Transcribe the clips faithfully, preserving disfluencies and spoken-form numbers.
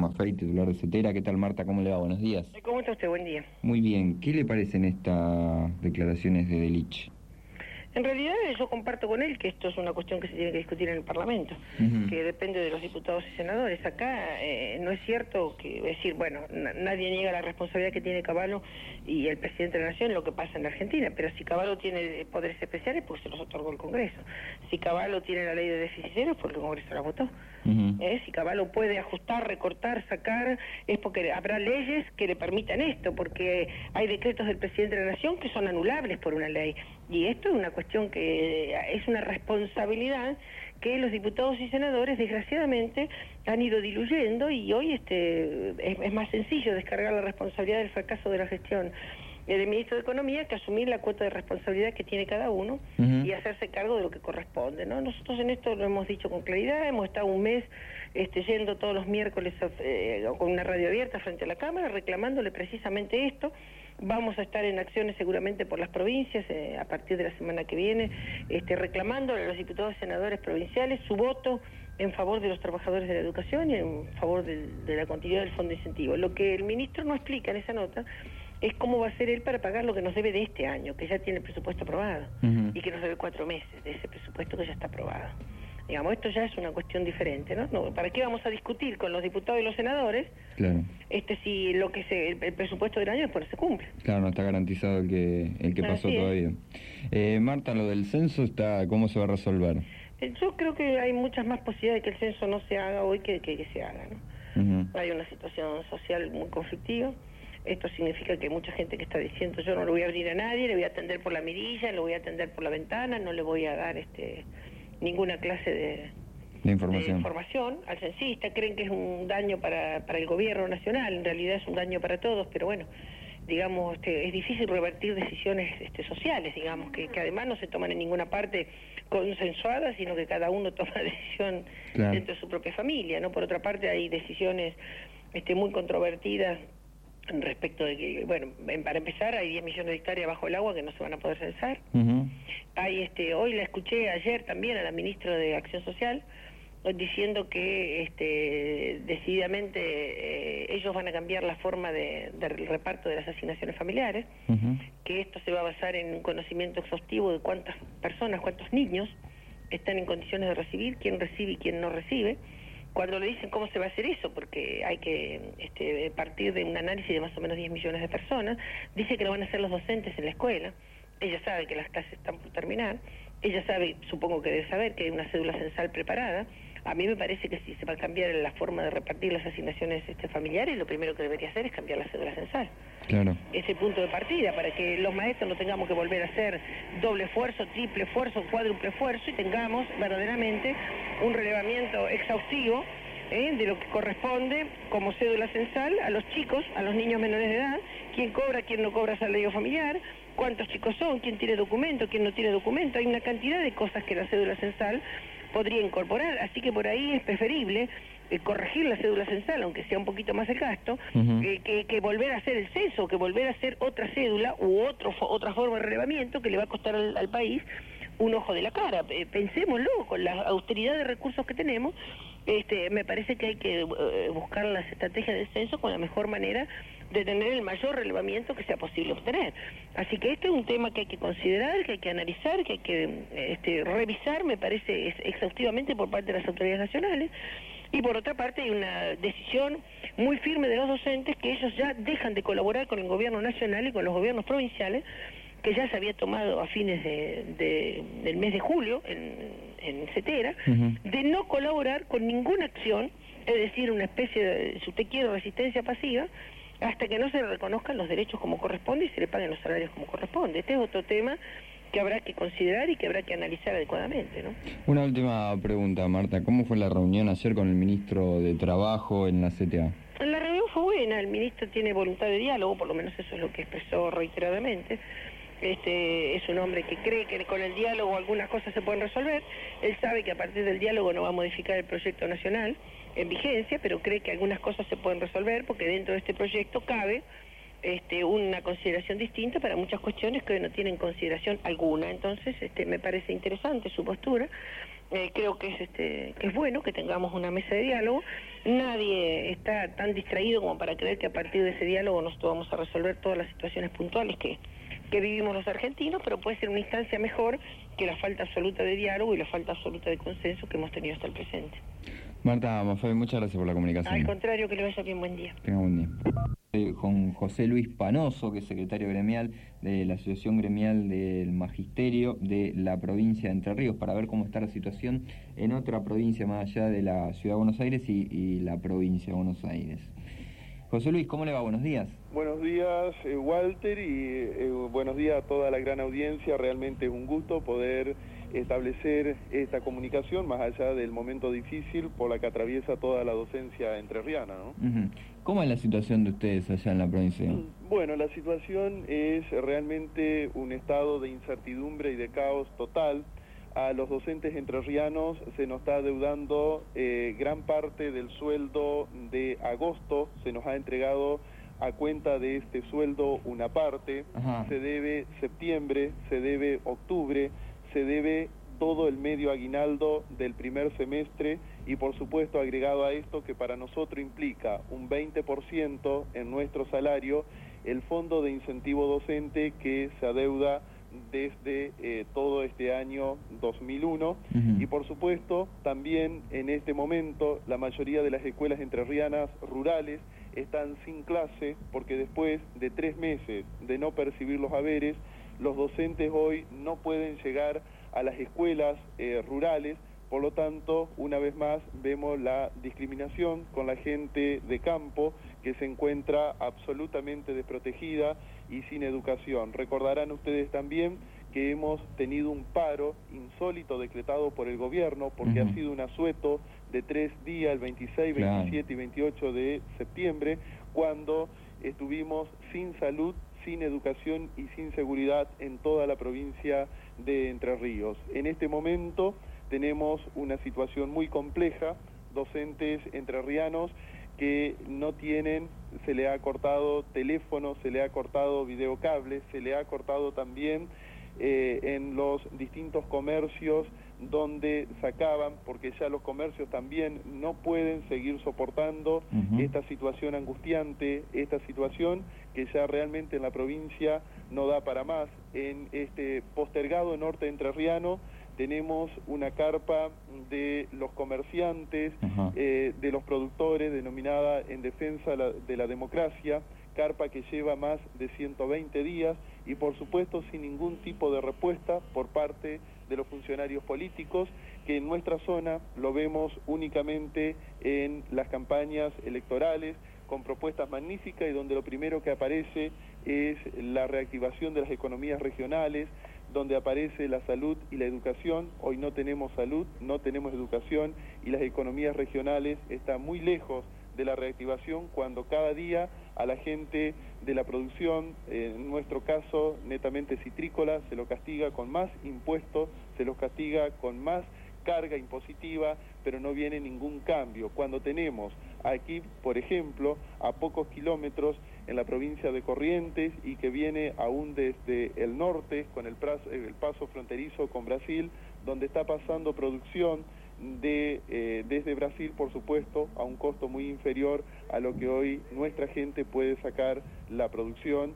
Maffei, titular de CETERA. ¿Qué tal, Marta? ¿Cómo le va? Buenos días. ¿Cómo está usted? Buen día. Muy bien. ¿Qué le parecen estas declaraciones de Delich? En realidad yo comparto con él que esto es una cuestión que se tiene que discutir en el Parlamento, uh-huh. que depende de los diputados y senadores. Acá eh, no es cierto que decir, bueno, nadie niega la responsabilidad que tiene Cavallo y el presidente de la Nación en lo que pasa en la Argentina, pero si Cavallo tiene poderes especiales, pues se los otorgó el Congreso. Si Cavallo tiene la ley de déficit cero, es porque el Congreso la votó. Uh-huh. eh, si Cavallo puede ajustar, recortar, sacar, es porque habrá leyes que le permitan esto, porque hay decretos del presidente de la Nación que son anulables por una ley. Y esto es una cuestión que es una responsabilidad que los diputados y senadores desgraciadamente han ido diluyendo, y hoy este es, es más sencillo descargar la responsabilidad del fracaso de la gestión del ministro de Economía que asumir la cuota de responsabilidad que tiene cada uno uh-huh. y hacerse cargo de lo que corresponde, ¿no? Nosotros en esto lo hemos dicho con claridad, hemos estado un mes este, yendo todos los miércoles eh, con una radio abierta frente a la Cámara reclamándole precisamente esto. Vamos a estar en acciones seguramente por las provincias eh, a partir de la semana que viene, este, reclamándole a los diputados y senadores provinciales su voto en favor de los trabajadores de la educación y en favor de, de la continuidad del fondo de incentivo. Lo que el ministro no explica en esa nota es cómo va a ser él para pagar lo que nos debe de este año, que ya tiene el presupuesto aprobado, uh-huh. y que nos debe cuatro meses de ese presupuesto que ya está aprobado. Digamos, esto ya es una cuestión diferente, ¿no? no ¿Para qué vamos a discutir con los diputados y los senadores claro. este si lo que se, el, el presupuesto del año después no se cumple? Claro, no está garantizado el que el que pasó Así todavía. Eh, Marta, lo del censo, está ¿cómo se va a resolver? Yo creo que hay muchas más posibilidades de que el censo no se haga hoy que que, que se haga, ¿no? Uh-huh. Hay una situación social muy conflictiva. Esto significa que hay mucha gente que está diciendo yo no le voy a abrir a nadie, le voy a atender por la mirilla, le voy a atender por la ventana, no le voy a dar este ninguna clase de, de, información. de información al censista. Creen que es un daño para, para el gobierno nacional, en realidad es un daño para todos, pero bueno, digamos, este, es difícil revertir decisiones este, sociales, digamos, que, que además no se toman en ninguna parte consensuadas, sino que cada uno toma la decisión claro. dentro de su propia familia, ¿no? Por otra parte hay decisiones este, muy controvertidas respecto de que, bueno, para empezar hay diez millones de hectáreas bajo el agua que no se van a poder censar. Uh-huh. Hay este, hoy la escuché ayer también a la ministra de Acción Social diciendo que este, decididamente eh, ellos van a cambiar la forma de, del reparto de las asignaciones familiares, uh-huh. que esto se va a basar en un conocimiento exhaustivo de cuántas personas, cuántos niños están en condiciones de recibir, quién recibe y quién no recibe. Cuando le dicen cómo se va a hacer eso, porque hay que este, partir de un análisis de más o menos diez millones de personas, dice que lo van a hacer los docentes en la escuela. Ella sabe que las clases están por terminar, ella sabe, supongo que debe saber que hay una cédula censal preparada. A mí me parece que si se va a cambiar la forma de repartir las asignaciones este, familiares, lo primero que debería hacer es cambiar la cédula censal. Claro. Ese punto de partida, para que los maestros no tengamos que volver a hacer doble esfuerzo, triple esfuerzo, cuádruple esfuerzo, y tengamos verdaderamente un relevamiento exhaustivo ¿eh? de lo que corresponde como cédula censal a los chicos, a los niños menores de edad, quién cobra, quién no cobra salario familiar, cuántos chicos son, quién tiene documento, quién no tiene documento. Hay una cantidad de cosas que la cédula censal podría incorporar, así que por ahí es preferible eh, corregir la cédula censal, aunque sea un poquito más el gasto, uh-huh. eh, que, que volver a hacer el censo, que volver a hacer otra cédula u otro, otra forma de relevamiento que le va a costar al, al país un ojo de la cara. Eh, pensémoslo, con la austeridad de recursos que tenemos, este, me parece que hay que eh, buscar las estrategias del censo con la mejor manera de tener el mayor relevamiento que sea posible obtener. Así que este es un tema que hay que considerar, que hay que analizar, que hay que este, revisar, me parece, es, exhaustivamente por parte de las autoridades nacionales. Y por otra parte hay una decisión muy firme de los docentes que ellos ya dejan de colaborar con el gobierno nacional y con los gobiernos provinciales, que ya se había tomado a fines de, de, del mes de julio en, en CETERA, uh-huh. de no colaborar con ninguna acción, es decir, una especie de, si usted quiere, resistencia pasiva, hasta que no se reconozcan los derechos como corresponde y se le paguen los salarios como corresponde. Este es otro tema que habrá que considerar y que habrá que analizar adecuadamente, ¿no? Una última pregunta, Marta. ¿Cómo fue la reunión ayer con el ministro de Trabajo en la C T A? La reunión fue buena, el ministro tiene voluntad de diálogo, por lo menos eso es lo que expresó reiteradamente. Este, es un hombre que cree que con el diálogo algunas cosas se pueden resolver. Él sabe que a partir del diálogo no va a modificar el proyecto nacional en vigencia, pero cree que algunas cosas se pueden resolver porque dentro de este proyecto cabe este, una consideración distinta para muchas cuestiones que hoy no tienen consideración alguna. Entonces este, me parece interesante su postura. Eh, creo que es este que es bueno que tengamos una mesa de diálogo. Nadie está tan distraído como para creer que a partir de ese diálogo nosotros vamos a resolver todas las situaciones puntuales que, que vivimos los argentinos, pero puede ser una instancia mejor que la falta absoluta de diálogo y la falta absoluta de consenso que hemos tenido hasta el presente. Marta Maffei, muchas gracias por la comunicación. Al contrario, que le vaya bien, buen día. Tenga buen día. Con José Luis Panoso, que es secretario gremial de la Asociación Gremial del Magisterio de la provincia de Entre Ríos, para ver cómo está la situación en otra provincia más allá de la Ciudad de Buenos Aires y, y la provincia de Buenos Aires. José Luis, ¿cómo le va? Buenos días. Buenos días, eh, Walter, y eh, buenos días a toda la gran audiencia. Realmente es un gusto poder establecer esta comunicación más allá del momento difícil por la que atraviesa toda la docencia entrerriana, ¿no? Uh-huh. ¿Cómo es la situación de ustedes allá en la provincia? Bueno, la situación es realmente un estado de incertidumbre y de caos total. A los docentes entrerrianos se nos está adeudando eh, gran parte del sueldo de agosto, se nos ha entregado a cuenta de este sueldo una parte. Ajá. Se debe septiembre, se debe octubre, se debe todo el medio aguinaldo del primer semestre y por supuesto agregado a esto que para nosotros implica un veinte por ciento en nuestro salario, el fondo de incentivo docente que se adeuda desde eh, todo este año dos mil uno. Uh-huh. Y por supuesto también en este momento la mayoría de las escuelas entrerrianas rurales están sin clase porque después de tres meses de no percibir los haberes, los docentes hoy no pueden llegar a las escuelas eh, rurales. Por lo tanto, una vez más vemos la discriminación con la gente de campo que se encuentra absolutamente desprotegida y sin educación. Recordarán ustedes también que hemos tenido un paro insólito decretado por el gobierno porque uh-huh. ha sido un asueto de tres días, el veintiséis, claro. veintisiete y veintiocho de septiembre, cuando estuvimos sin salud, sin educación y sin seguridad en toda la provincia de Entre Ríos. En este momento tenemos una situación muy compleja, docentes entrerrianos que no tienen, se le ha cortado teléfono, se le ha cortado videocable, se le ha cortado también eh, en los distintos comercios donde sacaban, porque ya los comercios también no pueden seguir soportando uh-huh. esta situación angustiante, esta situación que ya realmente en la provincia no da para más. En este postergado norte entrerriano tenemos una carpa de los comerciantes, uh-huh. eh, de los productores, denominada En Defensa la, de la Democracia, carpa que lleva más de ciento veinte días y por supuesto sin ningún tipo de respuesta por parte de los funcionarios políticos, que en nuestra zona lo vemos únicamente en las campañas electorales, con propuestas magníficas y donde lo primero que aparece es la reactivación de las economías regionales, donde aparece la salud y la educación. Hoy no tenemos salud, no tenemos educación y las economías regionales están muy lejos de la reactivación cuando cada día a la gente de la producción, en nuestro caso netamente citrícola, se lo castiga con más impuestos, se los castiga con más carga impositiva, pero no viene ningún cambio. Cuando tenemos aquí, por ejemplo, a pocos kilómetros en la provincia de Corrientes y que viene aún desde el norte con el, prazo, el paso fronterizo con Brasil, donde está pasando producción de eh, desde Brasil, por supuesto, a un costo muy inferior a lo que hoy nuestra gente puede sacar la producción.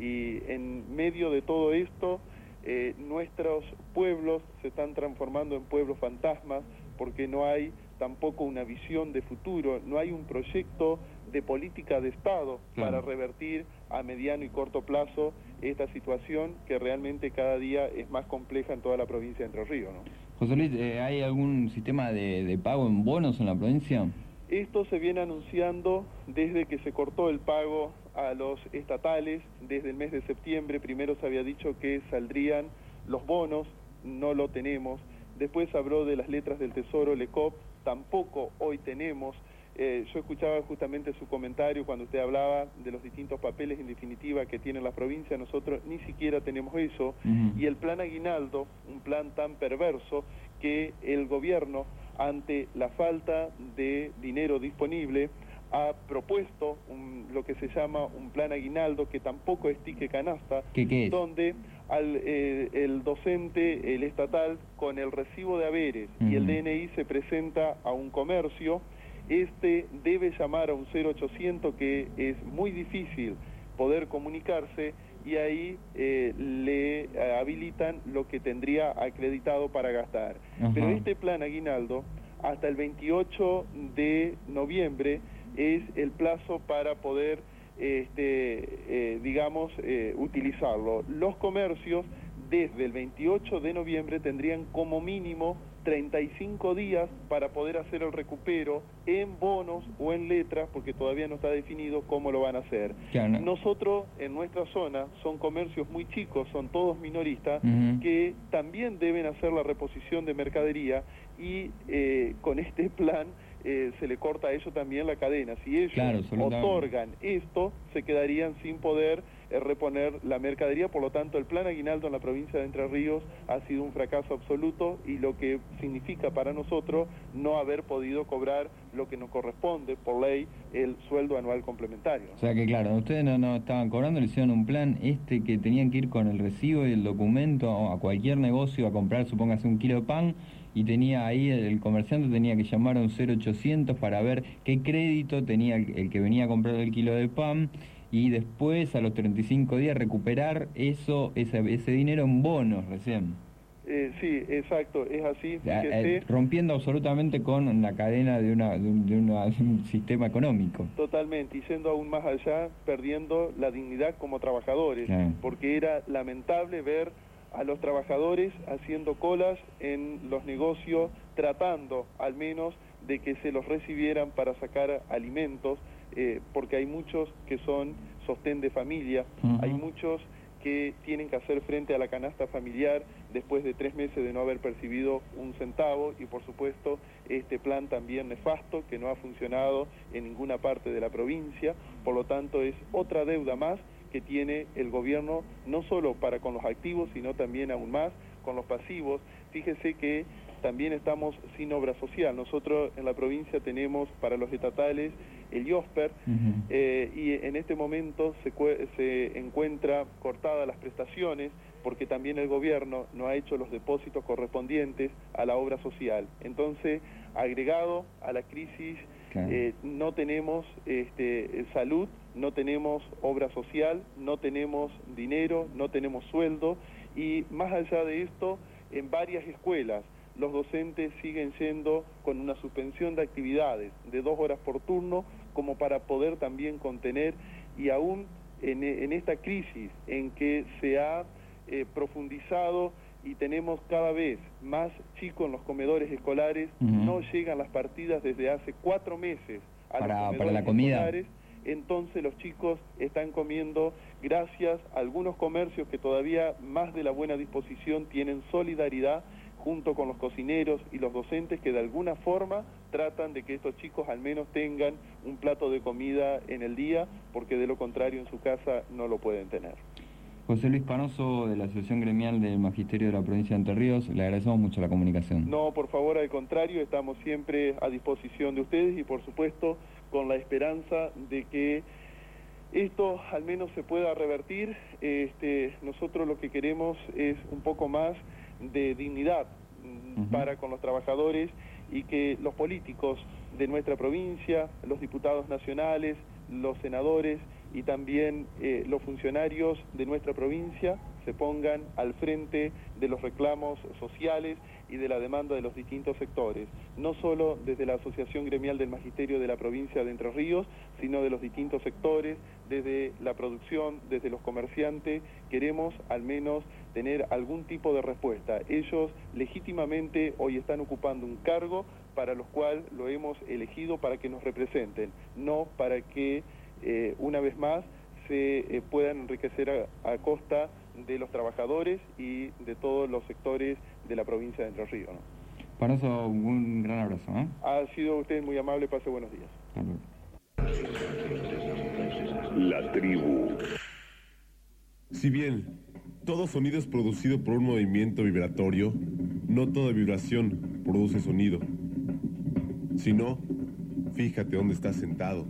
Y en medio de todo esto, eh, nuestros pueblos se están transformando en pueblos fantasmas porque no hay tampoco una visión de futuro, no hay un proyecto de política de Estado claro. para revertir a mediano y corto plazo esta situación que realmente cada día es más compleja en toda la provincia de Entre Ríos, ¿no? José Luis, ¿hay algún sistema de, de pago en bonos en la provincia? Esto se viene anunciando desde que se cortó el pago a los estatales, desde el mes de septiembre. Primero se había dicho que saldrían los bonos, no lo tenemos. Después habló de las letras del Tesoro, LECOP, tampoco hoy tenemos. Eh, yo escuchaba justamente su comentario cuando usted hablaba de los distintos papeles en definitiva que tienen las provincias, nosotros ni siquiera tenemos eso. Uh-huh. Y el plan aguinaldo, un plan tan perverso que el gobierno, ante la falta de dinero disponible, ha propuesto un, lo que se llama un plan aguinaldo que tampoco es tique canasta, ¿Qué, qué es? Donde al, eh, el docente, el estatal, con el recibo de haberes uh-huh. y el D N I se presenta a un comercio, este debe llamar a un cero ochocientos que es muy difícil poder comunicarse, y ahí eh, le eh, habilitan lo que tendría acreditado para gastar. Uh-huh. Pero este plan aguinaldo, hasta el veintiocho de noviembre, es el plazo para poder, este, eh, digamos, eh, utilizarlo. Los comercios, desde el veintiocho de noviembre, tendrían como mínimo treinta y cinco días para poder hacer el recupero en bonos o en letras, porque todavía no está definido cómo lo van a hacer. Claro. Nosotros, en nuestra zona, son comercios muy chicos, son todos minoristas, uh-huh. que también deben hacer la reposición de mercadería, y eh, con este plan eh, se le corta a ellos también la cadena. Si ellos claro, otorgan esto, se quedarían sin poder eh, reponer la mercadería. Por lo tanto, el plan aguinaldo en la provincia de Entre Ríos ha sido un fracaso absoluto, y lo que significa para nosotros no haber podido cobrar lo que nos corresponde por ley, el sueldo anual complementario. O sea que claro, ustedes no, no estaban cobrando, le hicieron un plan este que tenían que ir con el recibo y el documento a cualquier negocio a comprar, supóngase, un kilo de pan, y tenía ahí, el comerciante tenía que llamar a un cero ochocientos para ver qué crédito tenía el, el que venía a comprar el kilo de pan, y después a los treinta y cinco días recuperar eso, ese, ese dinero en bonos recién. Eh, sí, exacto, es así. Fíjese, eh, rompiendo absolutamente con la cadena de, una, de, un, de, una, de un sistema económico. Totalmente, y yendo aún más allá, perdiendo la dignidad como trabajadores, claro. porque era lamentable ver a los trabajadores haciendo colas en los negocios, tratando al menos de que se los recibieran para sacar alimentos, eh, porque hay muchos que son sostén de familia, uh-huh. hay muchos que tienen que hacer frente a la canasta familiar después de tres meses de no haber percibido un centavo, y por supuesto este plan también nefasto que no ha funcionado en ninguna parte de la provincia. Por lo tanto, es otra deuda más que tiene el gobierno, no solo para con los activos, sino también aún más con los pasivos. Fíjese que también estamos sin obra social. Nosotros en la provincia tenemos para los estatales el IOSPER, uh-huh. eh, y en este momento se, se encuentra cortadas las prestaciones, porque también el gobierno no ha hecho los depósitos correspondientes a la obra social. Entonces, agregado a la crisis, claro. eh, no tenemos este, salud, no tenemos obra social, no tenemos dinero, no tenemos sueldo, y más allá de esto, en varias escuelas los docentes siguen yendo con una suspensión de actividades de dos horas por turno, como para poder también contener, y aún en, en esta crisis en que se ha eh, profundizado y tenemos cada vez más chicos en los comedores escolares, uh-huh. no llegan las partidas desde hace cuatro meses a para, los comedores para la comida. escolares. Entonces los chicos están comiendo gracias a algunos comercios que todavía, más de la buena disposición, tienen solidaridad junto con los cocineros y los docentes, que de alguna forma tratan de que estos chicos al menos tengan un plato de comida en el día, porque de lo contrario en su casa no lo pueden tener. José Luis Panoso, de la Asociación Gremial del Magisterio de la Provincia de Entre Ríos, le agradecemos mucho la comunicación. No, por favor, al contrario, estamos siempre a disposición de ustedes, y por supuesto con la esperanza de que esto al menos se pueda revertir. Este, nosotros lo que queremos es un poco más de dignidad uh-huh. para con los trabajadores, y que los políticos de nuestra provincia, los diputados nacionales, los senadores y también eh, los funcionarios de nuestra provincia se pongan al frente de los reclamos sociales y de la demanda de los distintos sectores, no solo desde la Asociación Gremial del Magisterio de la provincia de Entre Ríos, sino de los distintos sectores, desde la producción, desde los comerciantes. Queremos al menos tener algún tipo de respuesta. Ellos legítimamente hoy están ocupando un cargo para los cuales lo hemos elegido para que nos representen, no para que eh, una vez más se eh, puedan enriquecer a, a costa de los trabajadores y de todos los sectores de la provincia de Entre Ríos, ¿no? Para eso, un gran abrazo, ¿eh? Ha sido usted muy amable, pase buenos días. La tribu. Si bien todo sonido es producido por un movimiento vibratorio, no toda vibración produce sonido. Si no, fíjate dónde estás sentado.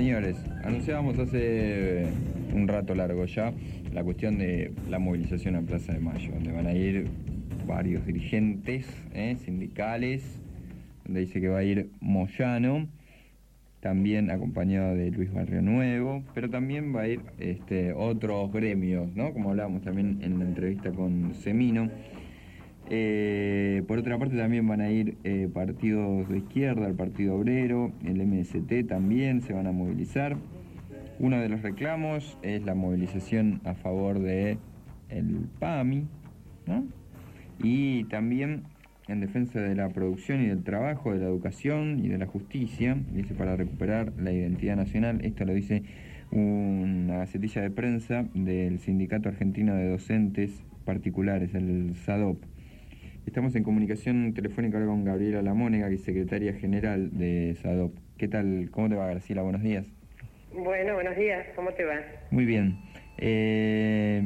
Señores, anunciábamos hace un rato largo ya la cuestión de la movilización a Plaza de Mayo, donde van a ir varios dirigentes eh, sindicales, donde dice que va a ir Moyano, también acompañado de Luis Barrio Nuevo, pero también va a ir este, otros gremios, ¿no? Como hablábamos también en la entrevista con Semino. Eh, por otra parte también van a ir eh, partidos de izquierda, el Partido Obrero, el M S T también se van a movilizar. Uno de los reclamos es la movilización a favor de el P A M I, ¿no? Y también en defensa de la producción y del trabajo, de la educación y de la justicia, dice, para recuperar la identidad nacional. Esto lo dice una gacetilla de prensa del Sindicato Argentino de Docentes Particulares, el S A D O P. Estamos en comunicación telefónica ahora con Gabriela Lamónega, que es secretaria general de S A D O P. ¿Qué tal? ¿Cómo te va, Graciela? Buenos días. Bueno, buenos días. ¿Cómo te va? Muy bien. Eh,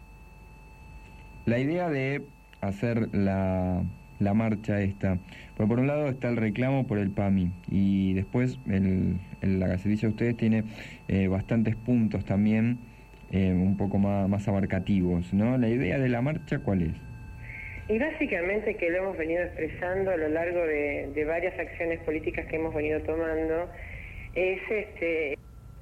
la idea de hacer la, la marcha esta, por, por un lado está el reclamo por el P A M I y después el, el, la gacetilla de ustedes tiene eh, bastantes puntos también eh, un poco más, más abarcativos, ¿no? La idea de la marcha, ¿cuál es? Y básicamente, que lo hemos venido expresando a lo largo de, de varias acciones políticas que hemos venido tomando, es este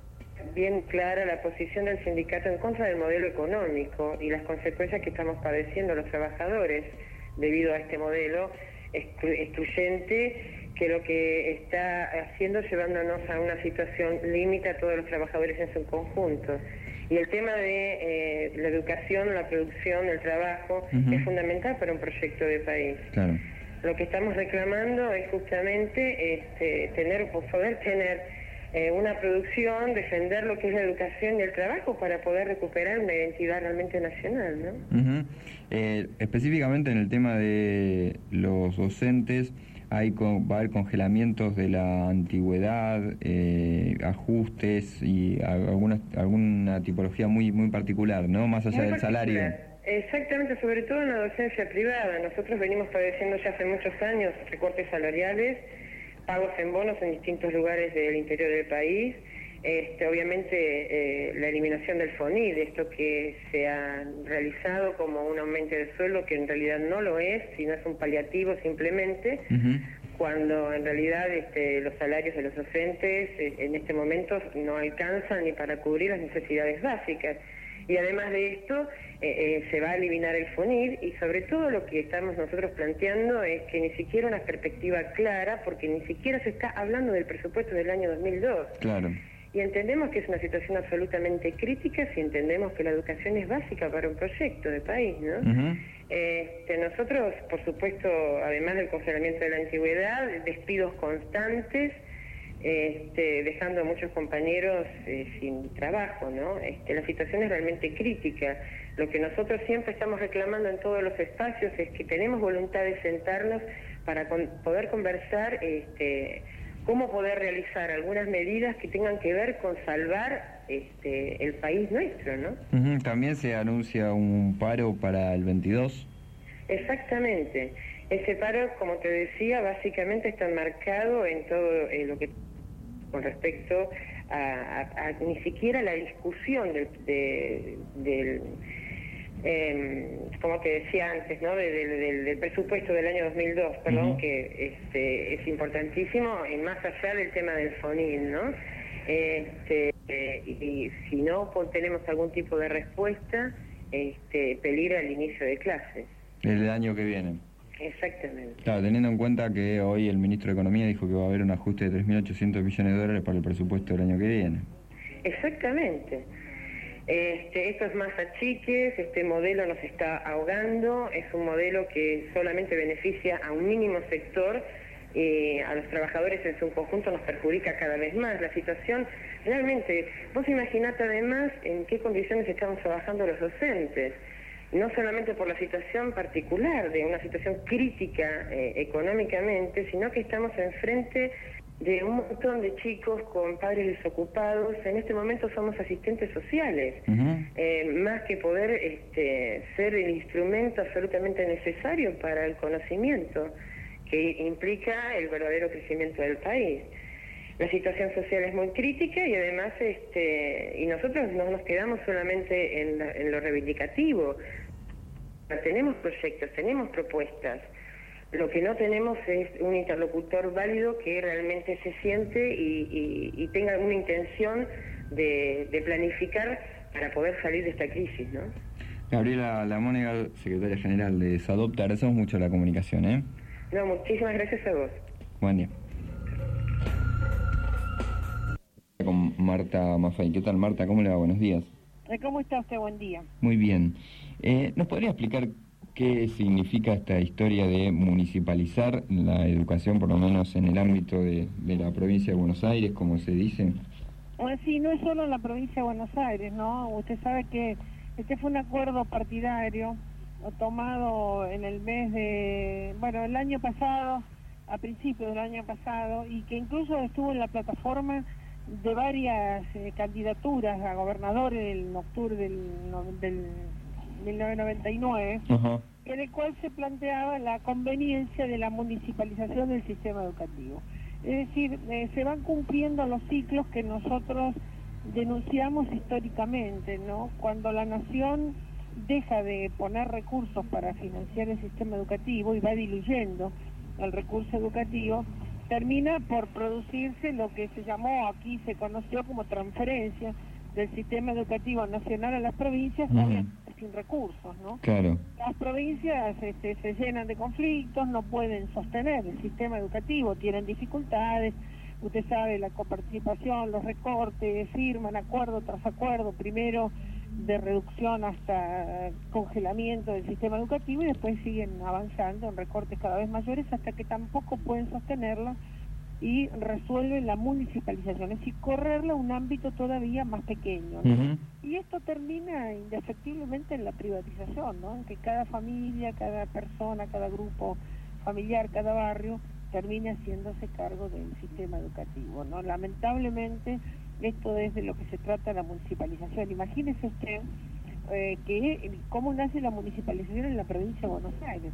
bien clara la posición del sindicato en contra del modelo económico y las consecuencias que estamos padeciendo los trabajadores debido a este modelo exclu excluyente, que lo que está haciendo es llevándonos a una situación límite a todos los trabajadores en su conjunto. Y el tema de eh, la educación, la producción, el trabajo, uh-huh, es fundamental para un proyecto de país. Claro. Lo que estamos reclamando es justamente este, tener, poder tener eh, una producción, defender lo que es la educación y el trabajo para poder recuperar una identidad realmente nacional, ¿no? Uh-huh. eh, específicamente en el tema de los docentes, hay con, va a haber congelamientos de la antigüedad, eh, ajustes y alguna, alguna tipología muy muy particular, ¿no? Más allá muy del particular. Salario. Exactamente, sobre todo en la docencia privada. Nosotros venimos padeciendo ya hace muchos años recortes salariales, pagos en bonos en distintos lugares del interior del país. Este, obviamente eh, la eliminación del FONID, esto que se ha realizado como un aumento de sueldo, que en realidad no lo es, sino es un paliativo simplemente, uh-huh, cuando en realidad este, los salarios de los docentes eh, en este momento no alcanzan ni para cubrir las necesidades básicas. Y además de esto, eh, eh, se va a eliminar el FONID, y sobre todo lo que estamos nosotros planteando es que ni siquiera una perspectiva clara, porque ni siquiera se está hablando del presupuesto del año dos mil dos. Claro. Y entendemos que es una situación absolutamente crítica si entendemos que la educación es básica para un proyecto de país, ¿no? Uh-huh. Este, nosotros, por supuesto, además del congelamiento de la antigüedad, despidos constantes, este, dejando a muchos compañeros eh, sin trabajo, ¿no? Este, la situación es realmente crítica. Lo que nosotros siempre estamos reclamando en todos los espacios es que tenemos voluntad de sentarnos para con, poder conversar este, cómo poder realizar algunas medidas que tengan que ver con salvar este, el país nuestro, ¿no? Uh-huh. También se anuncia un paro para el veintidós. Exactamente. Ese paro, como te decía, básicamente está enmarcado en todo eh, lo que con respecto a, a, a ni siquiera la discusión del, de, del eh, como te decía antes, ¿no? De, de, de, del presupuesto del año dos mil dos, perdón, uh-huh, que este, es importantísimo, y más allá del tema del FONID, ¿no? Este, eh, y, y si no tenemos algún tipo de respuesta, este, peligra el inicio de clases. El año que viene. Exactamente. Claro, teniendo en cuenta que hoy el ministro de Economía dijo que va a haber un ajuste de tres mil ochocientos millones de dólares para el presupuesto del año que viene. Exactamente. Este, esto es más achiques, este modelo nos está ahogando, es un modelo que solamente beneficia a un mínimo sector, y a los trabajadores en su conjunto nos perjudica cada vez más. La situación, realmente, vos imaginate además en qué condiciones estamos trabajando los docentes. No solamente por la situación particular, de una situación crítica eh, económicamente, sino que estamos enfrente de un montón de chicos con padres desocupados. En este momento somos asistentes sociales, uh-huh, eh, más que poder este, ser el instrumento absolutamente necesario para el conocimiento que implica el verdadero crecimiento del país. la situación social es muy crítica y además este y nosotros no nos quedamos solamente en, la, en lo reivindicativo. Tenemos proyectos, tenemos propuestas. Lo que no tenemos es un interlocutor válido que realmente se siente y, y, y tenga alguna intención de, de planificar para poder salir de esta crisis, ¿no? Gabriela Lamónega, secretaria general de SADOP, te agradecemos mucho la comunicación, ¿eh? No, muchísimas gracias a vos. Buen día. Con Marta Maffei. ¿Qué tal, Marta? ¿Cómo le va? Buenos días. ¿Cómo está usted? Buen día. Muy bien. Eh, ¿Nos podría explicar qué significa esta historia de municipalizar la educación, por lo menos en el ámbito de, de la provincia de Buenos Aires, como se dice? Bueno, sí, no es solo en la provincia de Buenos Aires, ¿no? Usted sabe que este fue un acuerdo partidario tomado en el mes de, bueno, el año pasado, a principios del año pasado, y que incluso estuvo en la plataforma de varias eh, candidaturas a gobernador en el octubre del, del mil novecientos noventa y nueve, uh-huh. en el cual se planteaba la conveniencia de la municipalización del sistema educativo. Es decir, eh, se van cumpliendo los ciclos que nosotros denunciamos históricamente, ¿no? Cuando la nación deja de poner recursos para financiar el sistema educativo y va diluyendo el recurso educativo, termina por producirse lo que se llamó, aquí se conoció como transferencia del sistema educativo nacional a las provincias, uh-huh. sin recursos, ¿no? Claro. Las provincias este, se llenan de conflictos, no pueden sostener el sistema educativo, tienen dificultades, usted sabe, la coparticipación, los recortes, firman acuerdo tras acuerdo, primero de reducción hasta congelamiento del sistema educativo y después siguen avanzando en recortes cada vez mayores hasta que tampoco pueden sostenerlo y resuelven la municipalización, es decir, correrla a un ámbito todavía más pequeño, ¿no? Uh-huh. Y esto termina indefectiblemente en la privatización, ¿no? En que cada familia, cada persona, cada grupo familiar, cada barrio termine haciéndose cargo del sistema educativo, ¿no? Lamentablemente esto es de lo que se trata la municipalización. Imagínese usted eh, que cómo nace la municipalización en la provincia de Buenos Aires.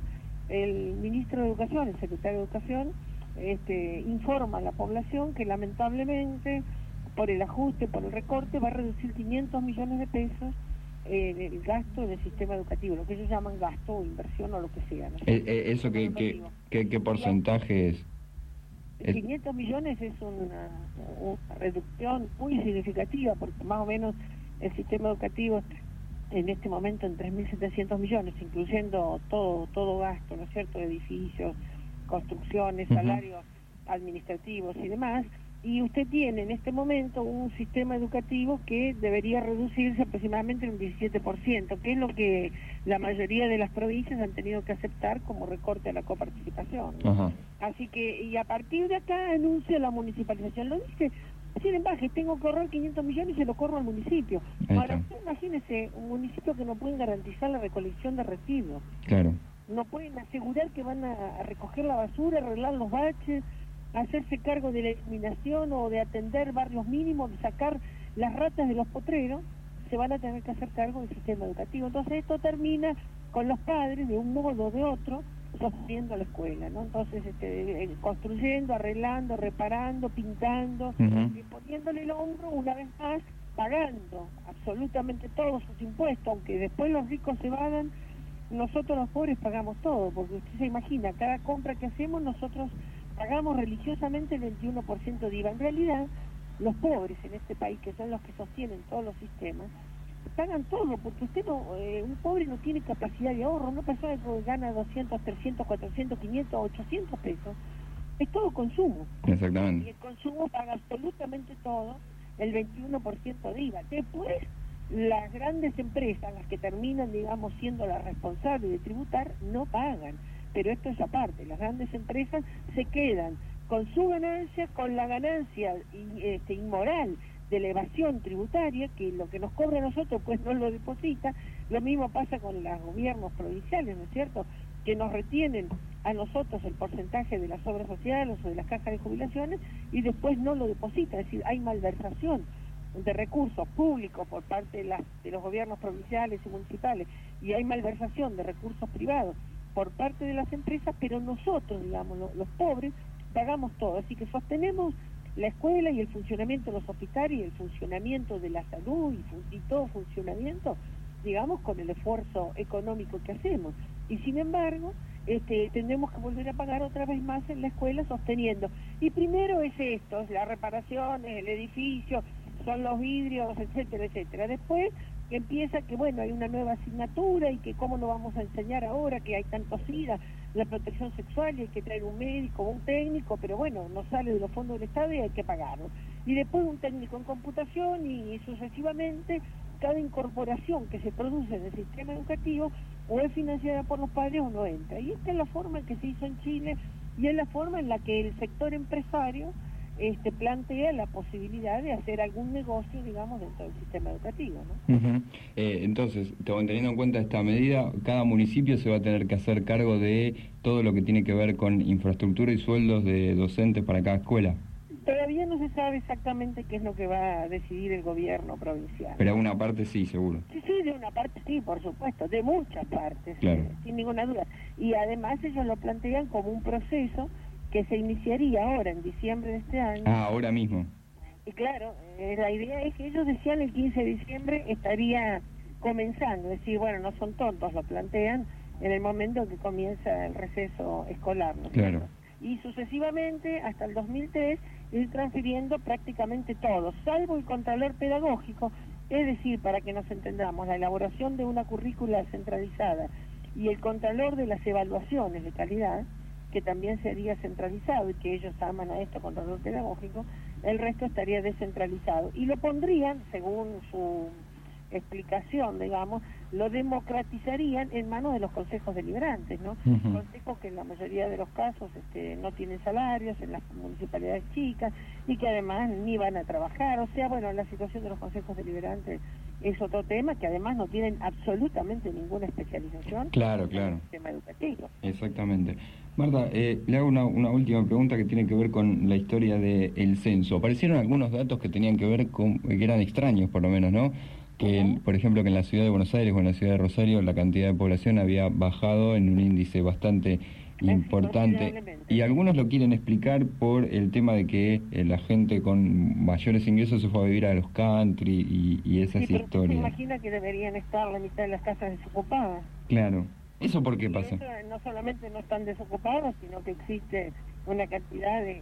El ministro de Educación, el secretario de Educación, este, informa a la población que lamentablemente por el ajuste, por el recorte, va a reducir quinientos millones de pesos eh, el gasto del sistema educativo, lo que ellos llaman gasto o inversión o lo que sea, ¿no? Eh, eh, ¿Eso qué, qué, qué, qué porcentaje es? quinientos millones es una, una reducción muy significativa, porque más o menos el sistema educativo en este momento en tres mil setecientos millones, incluyendo todo todo gasto, ¿no es cierto?, edificios, construcciones, uh-huh. salarios administrativos y demás, y usted tiene en este momento un sistema educativo que debería reducirse aproximadamente en un diecisiete por ciento, que es lo que la mayoría de las provincias han tenido que aceptar como recorte a la coparticipación, ¿no? Uh-huh. Así que, y a partir de acá anuncia la municipalización, lo dice, sin embargo, tengo que ahorrar quinientos millones y se lo corro al municipio. Ahora, usted imagínese un municipio que no pueden garantizar la recolección de residuos. Claro. No pueden asegurar que van a recoger la basura, arreglar los baches, hacerse cargo de la eliminación o de atender barrios mínimos, de sacar las ratas de los potreros, se van a tener que hacer cargo del sistema educativo. Entonces esto termina con los padres, de un modo o de otro, sosteniendo la escuela, ¿no? Entonces este, construyendo, arreglando, reparando, pintando, uh-huh. y poniéndole el hombro una vez más, pagando absolutamente todos sus impuestos, aunque después los ricos se vayan, nosotros los pobres pagamos todo, porque usted se imagina, cada compra que hacemos nosotros pagamos religiosamente el veintiuno por ciento de I V A. En realidad, los pobres en este país, que son los que sostienen todos los sistemas, pagan todo, porque usted no, eh, un pobre no tiene capacidad de ahorro. Una persona que gana doscientos, trescientos, cuatrocientos, quinientos, ochocientos pesos, es todo consumo. Exactamente. Y el consumo paga absolutamente todo, el veintiuno por ciento de I V A. Después, las grandes empresas, las que terminan, digamos, siendo las responsables de tributar, no pagan. Pero esto es aparte, las grandes empresas se quedan con su ganancia, con la ganancia este, inmoral de la evasión tributaria, que lo que nos cobra a nosotros pues no lo deposita. Lo mismo pasa con los gobiernos provinciales, ¿no es cierto?, que nos retienen a nosotros el porcentaje de las obras sociales o de las cajas de jubilaciones y después no lo depositan. Es decir, hay malversación de recursos públicos por parte de, las, de los gobiernos provinciales y municipales, y hay malversación de recursos privados por parte de las empresas, pero nosotros, digamos, los, los pobres, pagamos todo. Así que sostenemos la escuela y el funcionamiento de los hospitales y el funcionamiento de la salud y, fun y todo funcionamiento, digamos, con el esfuerzo económico que hacemos. Y sin embargo, este, tendremos que volver a pagar otra vez más en la escuela sosteniendo. Y primero es esto, es las reparaciones, el edificio, son los vidrios, etcétera, etcétera. Después empieza que, bueno, hay una nueva asignatura y que cómo lo vamos a enseñar ahora, que hay tantos SIDA, la protección sexual y hay que traer un médico, un técnico, pero bueno, no sale de los fondos del Estado y hay que pagarlo. Y después un técnico en computación y sucesivamente cada incorporación que se produce en el sistema educativo o es financiada por los padres o no entra. Y esta es la forma en que se hizo en Chile y es la forma en la que el sector empresario este, plantea la posibilidad de hacer algún negocio, digamos, dentro del sistema educativo, ¿no? Uh-huh. eh, entonces, teniendo en cuenta esta medida, cada municipio se va a tener que hacer cargo de todo lo que tiene que ver con infraestructura y sueldos de docentes para cada escuela. Todavía no se sabe exactamente qué es lo que va a decidir el gobierno provincial. Pero una parte sí, seguro. Sí, sí, de una parte sí, por supuesto, de muchas partes, claro. eh, sin ninguna duda. Y además ellos lo plantean como un proceso que se iniciaría ahora, en diciembre de este año. Ah, ahora mismo. Y claro, eh, la idea es que ellos decían el quince de diciembre estaría comenzando, es decir, bueno, no son tontos, lo plantean en el momento en que comienza el receso escolar, ¿no? Claro. Y sucesivamente, hasta el dos mil tres, ir transfiriendo prácticamente todo, salvo el contralor pedagógico, es decir, para que nos entendamos, la elaboración de una currícula centralizada y el contralor de las evaluaciones de calidad, que también sería centralizado y que ellos llaman a esto contralor pedagógico, el resto estaría descentralizado. Y lo pondrían, según su explicación, digamos, lo democratizarían en manos de los consejos deliberantes, ¿no? Uh-huh. Consejos que en la mayoría de los casos este, no tienen salarios en las municipalidades chicas y que además ni van a trabajar. O sea, bueno, la situación de los consejos deliberantes es otro tema, que además no tienen absolutamente ninguna especialización claro, claro. en el sistema educativo. Exactamente. Marta, eh, le hago una, una última pregunta que tiene que ver con la historia del censo. Aparecieron algunos datos que tenían que ver con, que eran extraños por lo menos, ¿no? Que, uh-huh. por ejemplo, que en la ciudad de Buenos Aires o en la ciudad de Rosario la cantidad de población había bajado en un índice bastante importante. Y algunos lo quieren explicar por el tema de que eh, la gente con mayores ingresos se fue a vivir a los country y, y esas sí, pero historias. ¿se imagina que deberían estar la mitad de las casas desocupadas? Claro. ¿Eso por qué y pasa? Eso, no solamente no están desocupados, sino que existe una cantidad de,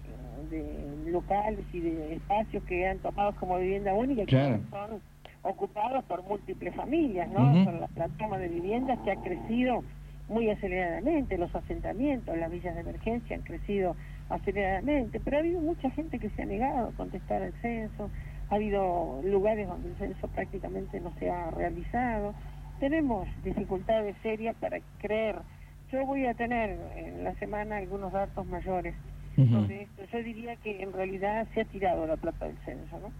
de locales y de espacios que han tomado como vivienda única, claro. que son ocupados por múltiples familias, ¿no? Uh-huh. Son la, la toma de viviendas que ha crecido muy aceleradamente, los asentamientos, las villas de emergencia han crecido aceleradamente, pero ha habido mucha gente que se ha negado a contestar al censo, ha habido lugares donde el censo prácticamente no se ha realizado. Tenemos dificultades serias para creer. Yo voy a tener en la semana algunos datos mayores uh-huh. sobre esto. Yo diría que en realidad se ha tirado la plata del censo, ¿no?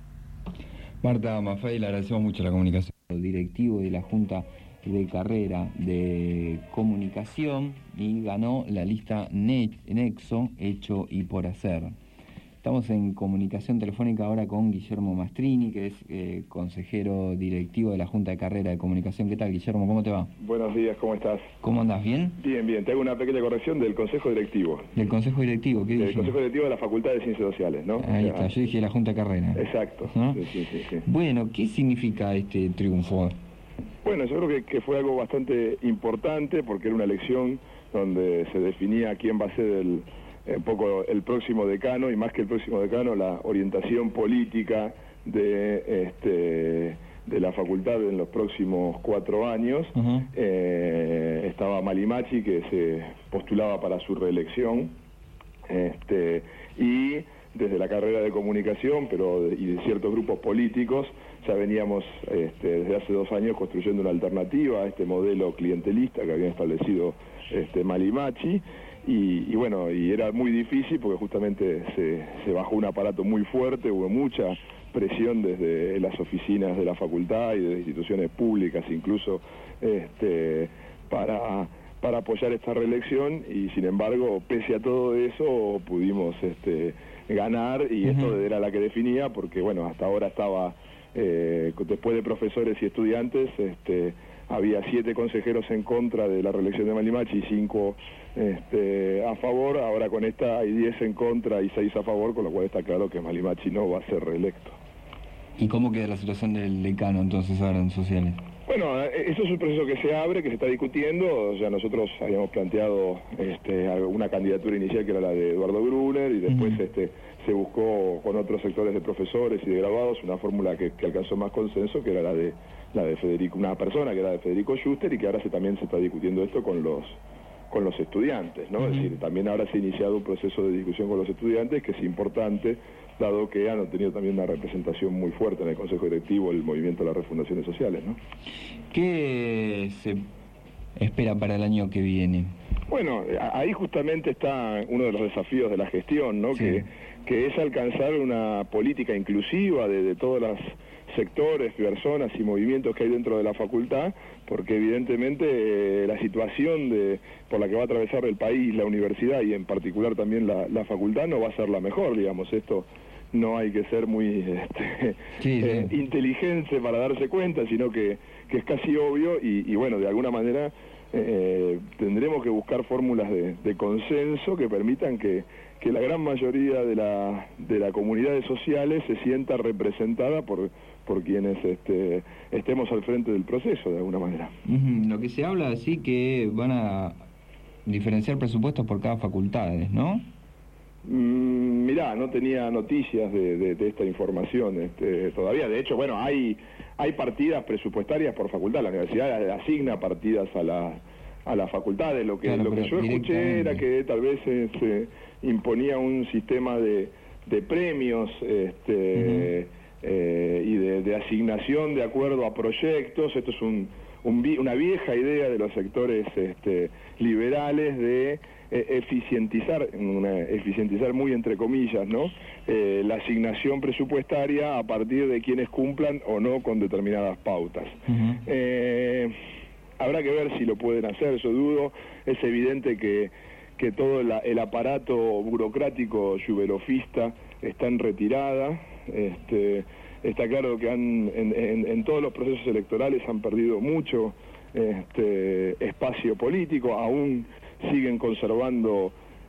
Marta Maffei, le agradecemos mucho la comunicación. El directivo de la Junta de Carrera de Comunicación y ganó la lista Nexo, Hecho y Por Hacer. Estamos en comunicación telefónica ahora con Guillermo Mastrini, que es eh, consejero directivo de la Junta de Carrera de Comunicación. ¿Qué tal, Guillermo? ¿Cómo te va? Buenos días, ¿cómo estás? ¿Cómo andás? ¿Bien? Bien, bien. Te hago una pequeña corrección del Consejo Directivo. ¿Del Consejo Directivo? ¿Qué Del dije? Consejo Directivo de la Facultad de Ciencias Sociales, ¿no? Ahí o sea, está, yo dije la Junta de Carrera. Exacto. ¿No? Sí, sí, sí, sí. Bueno, ¿qué significa este triunfo? Bueno, yo creo que, que fue algo bastante importante porque era una elección donde se definía quién va a ser el... un poco el próximo decano, y más que el próximo decano, la orientación política de este de la facultad en los próximos cuatro años. Uh-huh. eh, estaba Malimachi, que se postulaba para su reelección, este y desde la carrera de comunicación, pero de, y de ciertos grupos políticos, ya veníamos este, desde hace dos años construyendo una alternativa a este modelo clientelista que había establecido este Malimachi. Y, y bueno, y era muy difícil porque justamente se, se bajó un aparato muy fuerte, hubo mucha presión desde las oficinas de la facultad y de instituciones públicas incluso este, para, para apoyar esta reelección, y sin embargo, pese a todo eso, pudimos este, ganar, y uh-huh. esto era la que definía, porque bueno, hasta ahora estaba, eh, después de profesores y estudiantes, este, había siete consejeros en contra de la reelección de Malimachi y cinco este, a favor. Ahora con esta hay diez en contra y seis a favor, con lo cual está claro que Malimachi no va a ser reelecto. ¿Y cómo queda la situación del decano entonces ahora en sociales? Bueno, eso es un proceso que se abre, que se está discutiendo. O sea, nosotros habíamos planteado este, una candidatura inicial que era la de Eduardo Brunner y después uh-huh. este, se buscó con otros sectores de profesores y de graduados una fórmula que, que alcanzó más consenso, que era la de la de Federico, una persona que era de Federico Schuster, y que ahora se, también se está discutiendo esto con los con los estudiantes, ¿no? Uh-huh. Es decir, también ahora se ha iniciado un proceso de discusión con los estudiantes que es importante, dado que han tenido también una representación muy fuerte en el Consejo Directivo el movimiento de las refundaciones sociales, ¿no? ¿Qué se espera para el año que viene? Bueno, ahí justamente está uno de los desafíos de la gestión, ¿no? Sí. Que, que es alcanzar una política inclusiva de, de todos los sectores, personas y movimientos que hay dentro de la facultad, porque evidentemente eh, la situación de, por la que va a atravesar el país, la universidad y en particular también la, la facultad no va a ser la mejor, digamos. Esto no hay que ser muy este, sí, sí. Eh, inteligente para darse cuenta, sino que, que es casi obvio y, y bueno, de alguna manera eh, tendremos que buscar fórmulas de, de consenso que permitan que, que la gran mayoría de la, de la comunidades sociales se sienta representada por por quienes este, estemos al frente del proceso, de alguna manera. Uh-huh. Lo que se habla así que van a diferenciar presupuestos por cada facultad, ¿no? Mm, mirá, no tenía noticias de, de, de esta información este, todavía. De hecho, bueno, hay hay partidas presupuestarias por facultad. La universidad asigna partidas a la a las facultades. Lo que claro, lo que yo escuché era que tal vez se, se imponía un sistema de, de premios, este. Uh-huh. Eh, y de, de asignación de acuerdo a proyectos. Esto es un, un, una vieja idea de los sectores este, liberales de eh, eficientizar, una, eficientizar muy entre comillas, ¿no? Eh, la asignación presupuestaria a partir de quienes cumplan o no con determinadas pautas. Uh-huh. eh, habrá que ver si lo pueden hacer, yo dudo. Es evidente que, que todo la, el aparato burocrático yuberofista está en retirada. Este, está claro que han, en, en, en todos los procesos electorales han perdido mucho este, espacio político, aún siguen conservando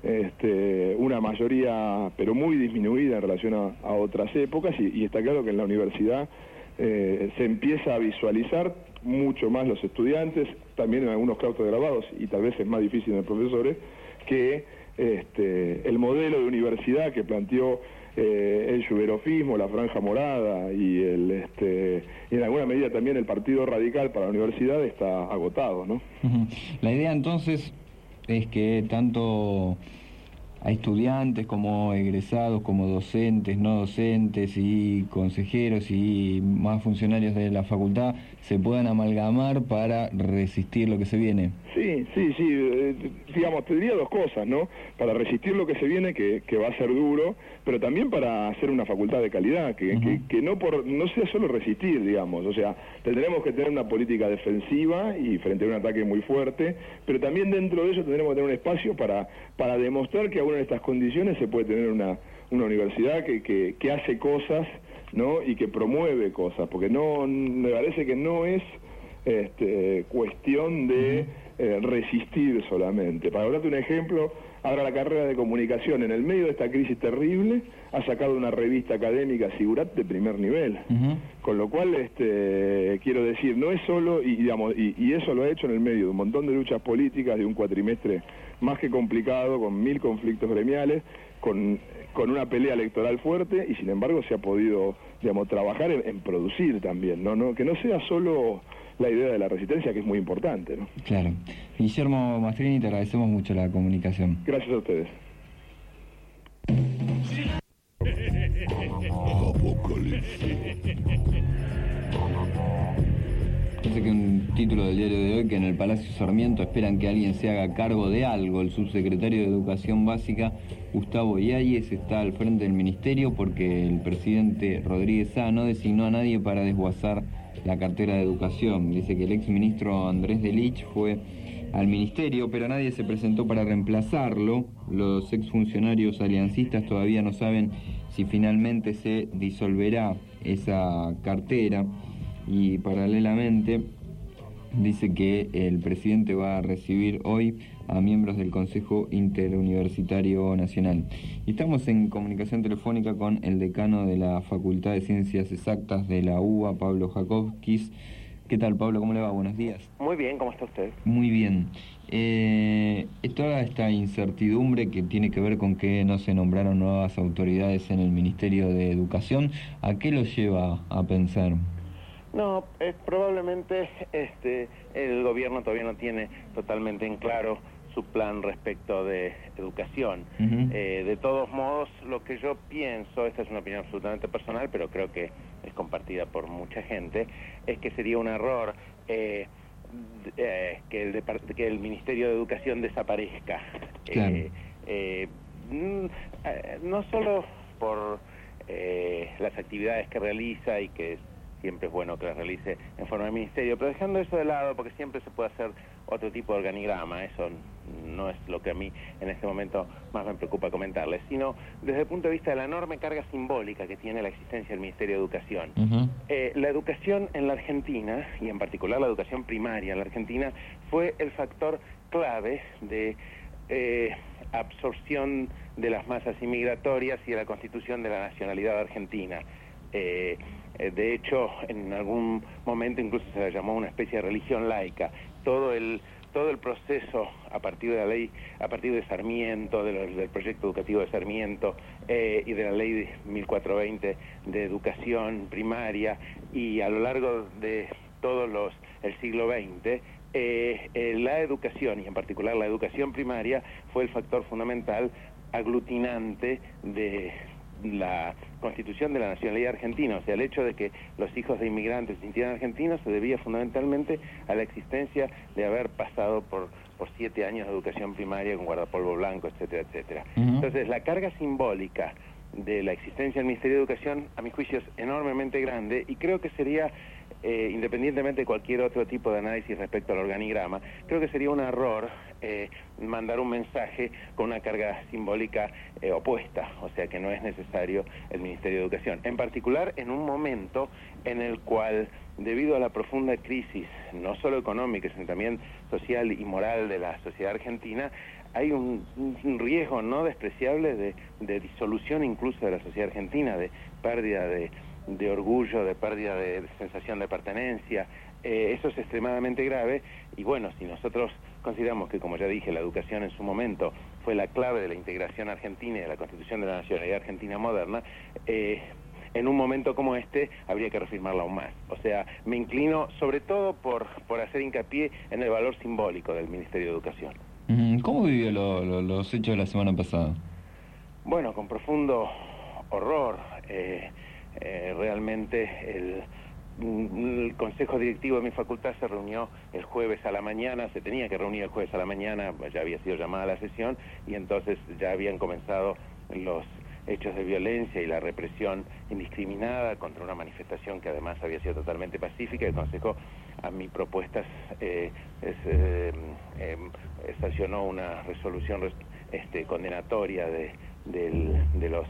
este, una mayoría, pero muy disminuida en relación a, a otras épocas, y, y está claro que en la universidad eh, se empieza a visualizar mucho más los estudiantes, también en algunos claustros graduados, y tal vez es más difícil en los profesores, que este, el modelo de universidad que planteó Eh, el yuberofismo, la franja morada y el este y en alguna medida también el Partido Radical para la universidad está agotado, ¿no? Uh-huh. La idea entonces es que tanto a estudiantes como egresados, como docentes, no docentes y consejeros y más funcionarios de la facultad se puedan amalgamar para resistir lo que se viene. Sí, sí, sí, eh, digamos, te diría dos cosas, ¿no? Para resistir lo que se viene, que, que va a ser duro, pero también para hacer una facultad de calidad, que, uh-huh. que, que no por no sea solo resistir, digamos, o sea, tendremos que tener una política defensiva y frente a un ataque muy fuerte, pero también dentro de eso tendremos que tener un espacio para, para demostrar que aún en estas condiciones se puede tener una, una universidad que, que, que hace cosas, ¿no? Y que promueve cosas, porque no me parece que no es este, cuestión de eh, resistir solamente. Para darte un ejemplo, ahora la carrera de comunicación, en el medio de esta crisis terrible, ha sacado una revista académica, Sigurat, de primer nivel. Uh-huh. Con lo cual, este, quiero decir, no es solo, y, digamos, y, y eso lo ha hecho en el medio de un montón de luchas políticas, de un cuatrimestre más que complicado, con mil conflictos gremiales, con, con una pelea electoral fuerte, y sin embargo se ha podido, digamos, trabajar en, en producir también, ¿no? No, que no sea solo la idea de la resistencia, que es muy importante, ¿no? Claro. Guillermo Mastrini, te agradecemos mucho la comunicación. Gracias a ustedes. Dice que un título del diario de hoy, que en el Palacio Sarmiento esperan que alguien se haga cargo de algo. El subsecretario de Educación Básica, Gustavo Yáñez, está al frente del ministerio porque el presidente Rodríguez Sá no designó a nadie para desguazar la cartera de Educación. Dice que el exministro Andrés de Lich fue al ministerio, pero nadie se presentó para reemplazarlo. Los exfuncionarios aliancistas todavía no saben si finalmente se disolverá esa cartera. Y paralelamente dice que el presidente va a recibir hoy a miembros del Consejo Interuniversitario Nacional. Y estamos en comunicación telefónica con el decano de la Facultad de Ciencias Exactas de la U B A, Pablo Jacobskis. ¿Qué tal, Pablo? ¿Cómo le va? Buenos días. Muy bien, ¿cómo está usted? Muy bien. Eh, toda esta incertidumbre que tiene que ver con que no se nombraron nuevas autoridades en el Ministerio de Educación, ¿a qué lo lleva a pensar? No, eh, probablemente este, el gobierno todavía no tiene totalmente en claro su plan respecto de educación. Uh-huh. Eh, de todos modos, lo que yo pienso, esta es una opinión absolutamente personal, pero creo que es compartida por mucha gente, es que sería un error eh, eh, que, el que el Ministerio de Educación desaparezca. Claro. Eh, eh, no solo por eh, las actividades que realiza y que siempre es bueno que las realice en forma de ministerio, pero dejando eso de lado, porque siempre se puede hacer otro tipo de organigrama, eso no es lo que a mí en este momento más me preocupa comentarles, sino desde el punto de vista de la enorme carga simbólica que tiene la existencia del Ministerio de Educación. Uh-huh. Eh, la educación en la Argentina, y en particular la educación primaria en la Argentina, fue el factor clave de eh, absorción de las masas inmigratorias y de la constitución de la nacionalidad argentina. Eh, de hecho, en algún momento incluso se la llamó una especie de religión laica. Todo el todo el proceso a partir de la ley, a partir de Sarmiento, de lo, del proyecto educativo de Sarmiento eh, y de la ley de mil cuatrocientos veinte de educación primaria, y a lo largo de todos los el siglo veinte, eh, eh, la educación, y en particular la educación primaria, fue el factor fundamental aglutinante de la constitución de la nacionalidad argentina. O sea, el hecho de que los hijos de inmigrantes se sintieran argentinos se debía fundamentalmente a la existencia de haber pasado por, por siete años de educación primaria con guardapolvo blanco, etcétera, etcétera. Uh-huh. Entonces, la carga simbólica de la existencia del Ministerio de Educación, a mi juicio, es enormemente grande, y creo que sería, eh, independientemente de cualquier otro tipo de análisis respecto al organigrama, creo que sería un error eh, mandar un mensaje con una carga simbólica eh, opuesta, o sea que no es necesario el Ministerio de Educación, en particular en un momento en el cual, debido a la profunda crisis, no solo económica, sino también social y moral de la sociedad argentina, hay un, un riesgo no despreciable de, de disolución incluso de la sociedad argentina, de pérdida de, de orgullo, de pérdida de, de sensación de pertenencia. Eh, eso es extremadamente grave, y bueno, si nosotros consideramos que, como ya dije, la educación en su momento fue la clave de la integración argentina y de la constitución de la nacionalidad argentina moderna, eh, en un momento como este habría que reafirmarla aún más. O sea, me inclino sobre todo por, por hacer hincapié en el valor simbólico del Ministerio de Educación. ¿Cómo vivió lo, lo, los hechos de la semana pasada? Bueno, con profundo horror. Eh, eh, realmente el, el Consejo Directivo de mi facultad se reunió el jueves a la mañana, se tenía que reunir el jueves a la mañana, ya había sido llamada la sesión, y entonces ya habían comenzado los hechos de violencia y la represión indiscriminada contra una manifestación que además había sido totalmente pacífica. El Consejo, a mi propuesta, eh, es, eh, eh, sancionó una resolución este, condenatoria de, de, de los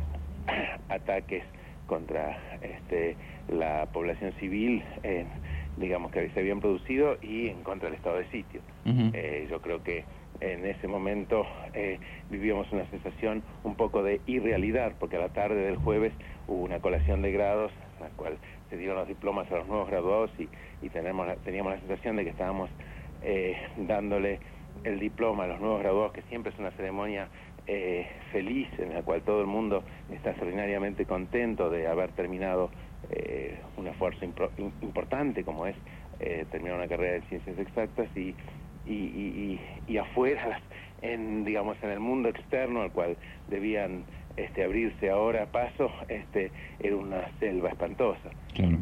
ataques contra este, la población civil, eh, digamos, que se habían producido, y en contra del estado de sitio. Uh-huh. eh, yo creo que en ese momento eh, vivíamos una sensación un poco de irrealidad, porque a la tarde del jueves hubo una colación de grados, en la cual se dieron los diplomas a los nuevos graduados, y, y tenemos, teníamos la sensación de que estábamos eh, dándole el diploma a los nuevos graduados, que siempre es una ceremonia eh, feliz, en la cual todo el mundo está extraordinariamente contento de haber terminado eh, un esfuerzo impro, importante como es eh, terminar una carrera de ciencias exactas, y Y, y, y afuera, en, digamos, en el mundo externo al cual debían este, abrirse ahora paso, este, era una selva espantosa. Claro.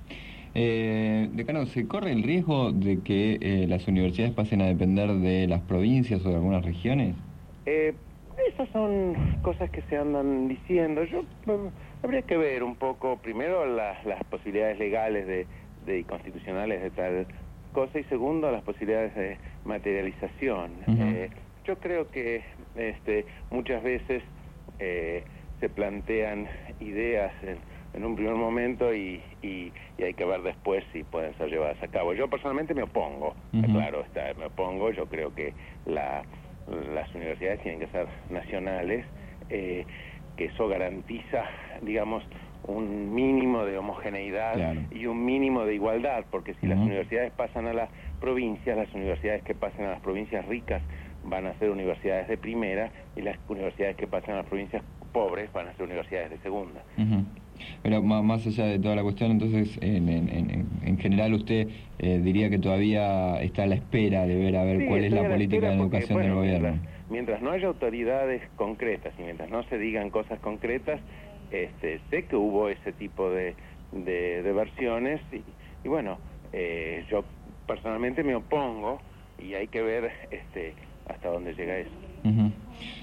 Eh, decano, ¿se corre el riesgo de que eh, las universidades pasen a depender de las provincias o de algunas regiones? Eh, esas son cosas que se andan diciendo. Yo bueno, habría que ver un poco, primero, la, las posibilidades legales de, de, y constitucionales de tal cosa, y segundo, las posibilidades de materialización. Uh-huh. eh, yo creo que este, muchas veces eh, se plantean ideas en en un primer momento y, y, y hay que ver después si pueden ser llevadas a cabo. Yo personalmente me opongo, uh-huh. claro, está, me opongo, yo creo que la, las universidades tienen que ser nacionales, eh, que eso garantiza, digamos, un mínimo de homogeneidad claro. y un mínimo de igualdad, porque si uh-huh. las universidades pasan a las provincias, las universidades que pasen a las provincias ricas van a ser universidades de primera y las universidades que pasan a las provincias pobres van a ser universidades de segunda. Uh-huh. Pero más allá de toda la cuestión, entonces, en, en, en general usted eh, diría que todavía está a la espera de ver a ver sí, cuál es la política de educación porque, bueno, del gobierno. Mientras, mientras no haya autoridades concretas y mientras no se digan cosas concretas, este, sé que hubo ese tipo de, de, de versiones y, y bueno, eh, yo personalmente me opongo y hay que ver este, hasta dónde llega eso. Uh-huh.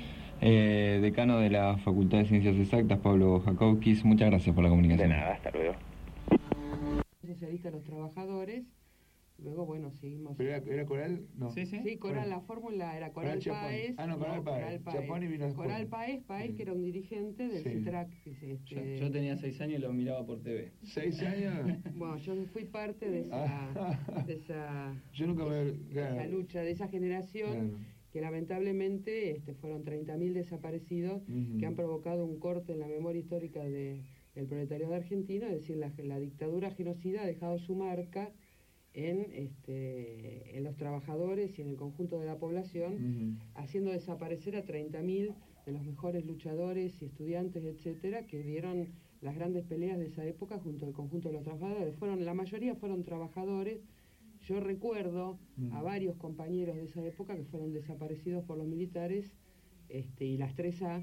Eh, decano de la Facultad de Ciencias Exactas, Pablo Jakowskis, muchas gracias por la comunicación. De nada, hasta luego. Socialista de los Trabajadores, luego, bueno, seguimos... ¿Pero era, era Coral? No. Sí, sí, sí Coral, la fórmula era Coral, Coral Páez. Ah, no, Coral, no, Páez. Coral Páez. Coral Páez, Páez, que era un dirigente del sí. CITRAC. Que es este... yo, yo tenía seis años y lo miraba por T V. ¿Seis años? Bueno, yo fui parte de esa... de esa yo nunca me... Claro. Esa lucha, de esa generación... Claro. que lamentablemente este, fueron treinta mil desaparecidos uh-huh. que han provocado un corte en la memoria histórica de, del proletariado argentino, es decir, la, la dictadura genocida ha dejado su marca en, este, en los trabajadores y en el conjunto de la población, uh-huh. haciendo desaparecer a treinta mil de los mejores luchadores y estudiantes, etcétera, que dieron las grandes peleas de esa época junto al conjunto de los trabajadores. Fueron, la mayoría fueron trabajadores. Yo recuerdo mm. a varios compañeros de esa época que fueron desaparecidos por los militares este, y las tres A.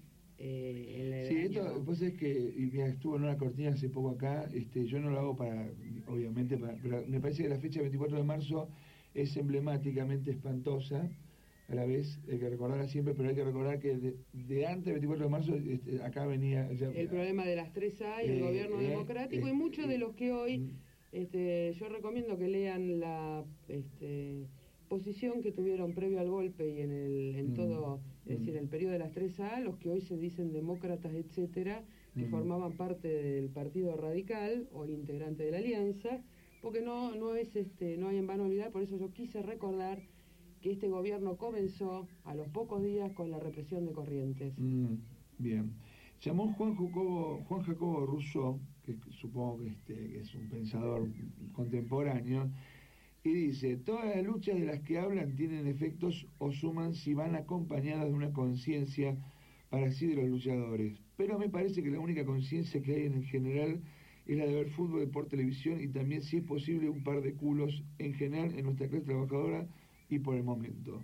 Eh, en el sí, año... esto pues es que y mira, estuvo en una cortina hace poco acá, este, yo no lo hago para, obviamente, para, pero me parece que la fecha veinticuatro de marzo es emblemáticamente espantosa, a la vez hay que recordarla siempre, pero hay que recordar que de, de antes del veinticuatro de marzo este, acá venía... Ya, el problema de las tres A y eh, el gobierno eh, democrático eh, y muchos eh, de los que hoy... Mm. Este, yo recomiendo que lean la este, posición que tuvieron previo al golpe y en el en mm. todo, es mm. decir, el periodo de las tres A, los que hoy se dicen demócratas, etcétera, que mm. formaban parte del Partido Radical o integrante de la Alianza, porque no no es este no hay en vano olvidar, por eso yo quise recordar que este gobierno comenzó a los pocos días con la represión de Corrientes. Mm. Bien. Llamó Juan Jacobo, Juan Jacobo Rousseau, que supongo que, este, que es un pensador contemporáneo, y dice, todas las luchas de las que hablan tienen efectos o suman si van acompañadas de una conciencia para sí de los luchadores. Pero me parece que la única conciencia que hay en el general es la de ver fútbol por televisión y también, si es posible, un par de culos en general en nuestra clase trabajadora y por el momento.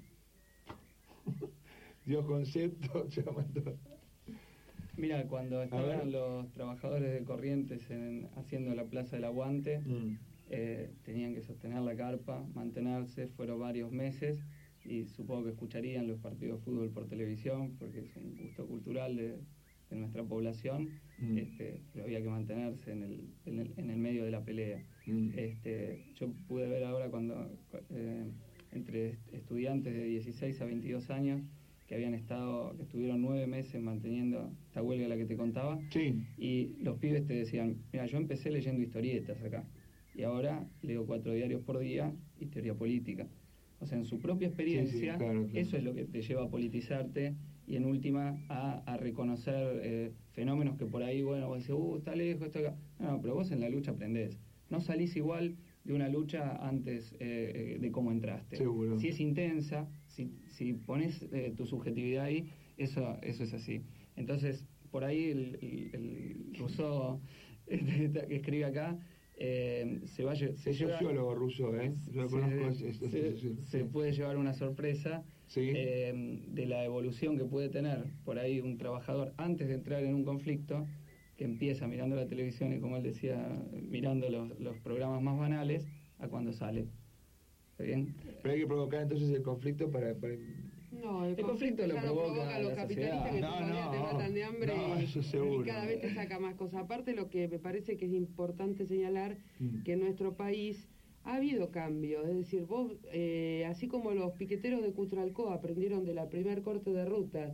Dio concepto, llamando... Mira, cuando estaban los trabajadores de Corrientes en, haciendo la Plaza del Aguante, mm. eh, tenían que sostener la carpa, mantenerse, fueron varios meses y supongo que escucharían los partidos de fútbol por televisión porque es un gusto cultural de, de nuestra población, mm. este, pero había que mantenerse en el, en el, en el medio de la pelea. Mm. Este, yo pude ver ahora cuando eh, entre estudiantes de dieciséis a veintidós años que habían estado, que estuvieron nueve meses manteniendo esta huelga de la que te contaba, sí. y los pibes te decían, mira, yo empecé leyendo historietas acá, y ahora leo cuatro diarios por día y teoría política. O sea, en su propia experiencia, sí, sí, claro, claro. Eso es lo que te lleva a politizarte y en última a, a reconocer eh, fenómenos que por ahí, bueno, vos decís, uh, está lejos, está acá. No, no, pero vos en la lucha aprendés. No salís igual de una lucha antes eh, de cómo entraste. Seguro. Si es intensa, si, si pones eh, tu subjetividad ahí, eso, eso es así. Entonces, por ahí el, el, el Rousseau que escribe acá, eh, se va se es lleva, sociólogo Rousseau, ¿eh? Yo se, conozco es, es, se, es, es, se puede llevar una sorpresa ¿sí? eh, de la evolución que puede tener por ahí un trabajador antes de entrar en un conflicto, que empieza mirando la televisión y, como él decía, mirando los, los programas más banales, a cuando sale. ¿Está bien? Pero hay que provocar entonces el conflicto para... para... No, el, el conflicto, conflicto lo provoca, provoca a los capitalistas que no, todavía no, te matan de hambre no, y, eso seguro. y cada vez te saca más cosas. Aparte, lo que me parece que es importante señalar, mm. que en nuestro país ha habido cambio. Es decir, vos, eh, así como los piqueteros de Cutralcó aprendieron de la primer corte de ruta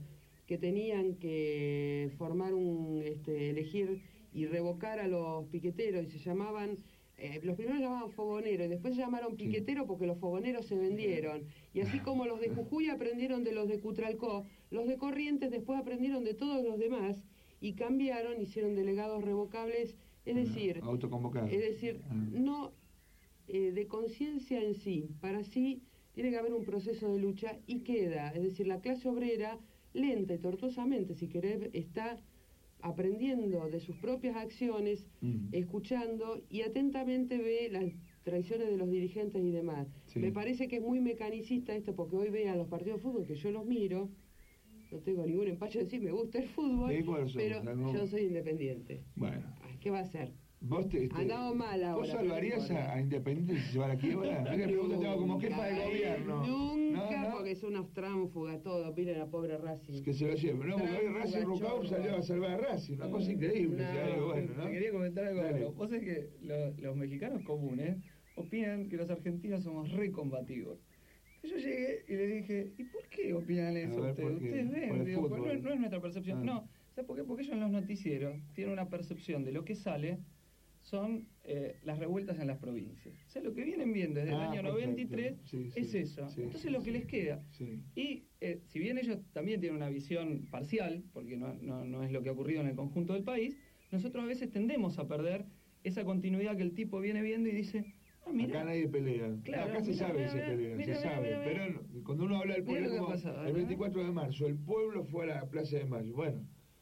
que tenían que formar un, este, elegir y revocar a los piqueteros, y se llamaban, eh, los primeros llamaban fogoneros, y después se llamaron piqueteros porque los fogoneros se vendieron, y así como los de Jujuy aprendieron de los de Cutralcó, los de Corrientes después aprendieron de todos los demás, y cambiaron, hicieron delegados revocables, es decir, autoconvocados. Es decir, no eh, de conciencia en sí, para sí tiene que haber un proceso de lucha y queda, es decir, la clase obrera, lenta y tortuosamente, si querés, está aprendiendo de sus propias acciones, mm. escuchando y atentamente ve las traiciones de los dirigentes y demás. Sí. Me parece que es muy mecanicista esto, porque hoy vean los partidos de fútbol, que yo los miro, no tengo ningún empacho de decir me gusta el fútbol, pero no... yo soy independiente. Bueno. ¿Qué va a hacer? Vos te, te, Andamos mal ahora. ¿Vos salvarías a, a Independiente si se va a la quiebra? ¿No que preguntas como jefa de gobierno? Nunca, no, no. porque son unos tránfugas todos, miren a pobre Racing. Que se lo lleven. No, porque Racing Rucao salió a salvar a Racing, una cosa increíble. No, si algo bueno, ¿no? Te quería comentar algo. Bueno. Vos sabés que lo, los mexicanos comunes opinan que los argentinos somos recombativos. Yo llegué y le dije, ¿y por qué opinan eso ver, ustedes? Ustedes ven, digo, no, no es nuestra percepción. Ah. No, ¿sabes por qué? Porque ellos en los noticieros tienen una percepción de lo que sale son eh, las revueltas en las provincias. O sea, lo que vienen viendo desde ah, el año perfecto. noventa y tres sí, es sí, eso. Sí, Entonces sí, lo que sí. les queda. Sí. Y eh, si bien ellos también tienen una visión parcial, porque no, no, no es lo que ha ocurrido en el conjunto del país, nosotros a veces tendemos a perder esa continuidad que el tipo viene viendo y dice... Ah, acá nadie pelea. Claro, acá se mira, sabe que se pelea, mira, se mira, sabe. Mira, mira. Pero cuando uno habla del pueblo, como pasado, el veinticuatro de marzo, el pueblo fue a la Plaza de Mayo. Bueno,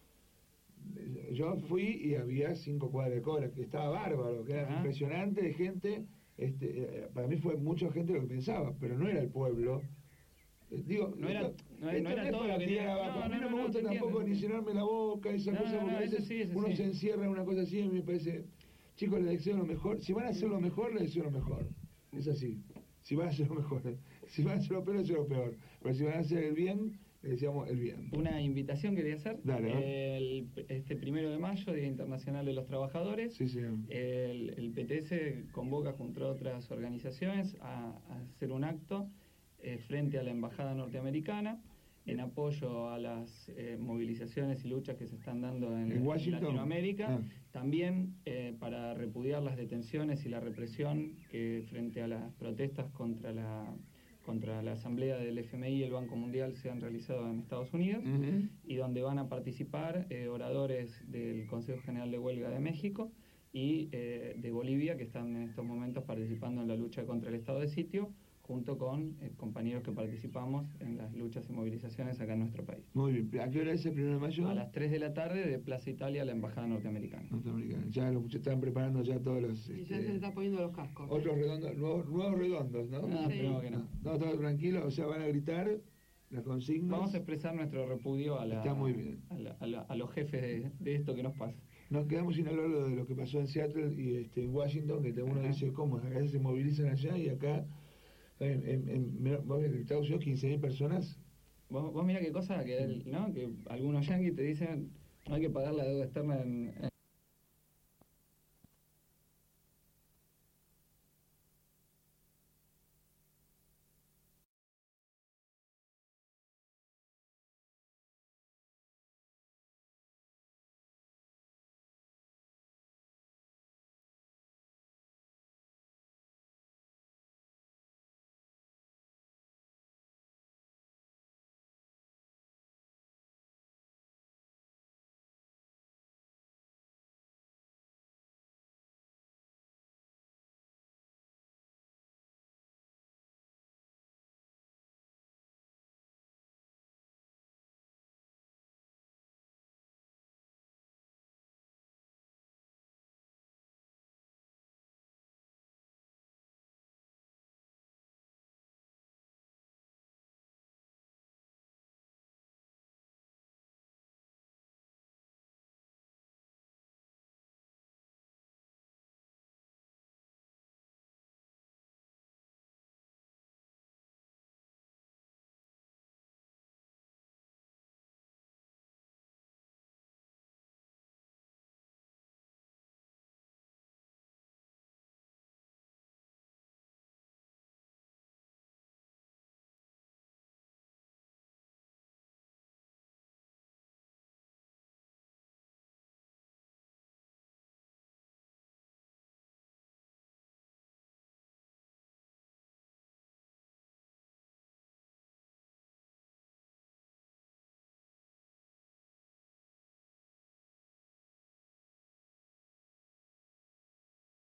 yo fui y había cinco cuadras de cola, que estaba bárbaro, que era Ajá. impresionante de gente. Este, para mí fue mucha gente lo que pensaba, pero no era el pueblo. Digo, no era, esto, no, esto no era no todo para lo que tirar abajo. No, a mí no, no, me no, gusta no, tampoco entiendo. ni llenarme la boca, esa no, cosa, no, porque no, a veces sí, uno sí. se encierra en una cosa así y me parece, chicos, les deseo lo mejor. Si van a hacer lo mejor, les deseo lo mejor. Es así. Si van a hacer lo mejor, si van a hacer lo peor, les deseo lo peor. Pero si van a hacer el bien, les deseamos el bien. Una invitación quería hacer. Dale, el, este primero de mayo, Día Internacional de los Trabajadores. Sí, sí. El, el P T S convoca junto a otras organizaciones a, a hacer un acto eh, frente a la Embajada Norteamericana en apoyo a las eh, movilizaciones y luchas que se están dando en, en, en Latinoamérica, ah. también eh, para repudiar las detenciones y la represión que frente a las protestas contra la contra la Asamblea del F M I y el Banco Mundial se han realizado en Estados Unidos, uh-huh. y donde van a participar eh, oradores del Consejo General de Huelga de México y eh, de Bolivia, que están en estos momentos participando en la lucha contra el estado de sitio, junto con eh, compañeros que participamos en las luchas y movilizaciones acá en nuestro país. Muy bien. ¿A qué hora es el primero de mayo? A las tres de la tarde de Plaza Italia a la Embajada Norteamericana. Norteamericana. Ya los muchachos están preparando ya todos los... Y este, ya se está poniendo los cascos. Otros redondos, nuevos, nuevos redondos, ¿no? No, sí. pero que no. No, todo tranquilo, o sea, van a gritar las consignas. Vamos a expresar nuestro repudio a, la, está muy bien. a, la, a, la, a los jefes de, de esto que nos pasa. Nos quedamos sin hablar de lo que pasó en Seattle y este, en Washington, que uno Ajá. dice, ¿cómo? Acá se movilizan allá y acá... En, en, en, en Estados Unidos quince mil personas. Vos, vos mirá qué cosa que, el, ¿no? que algunos yanquis te dicen no hay que pagar la deuda externa en, en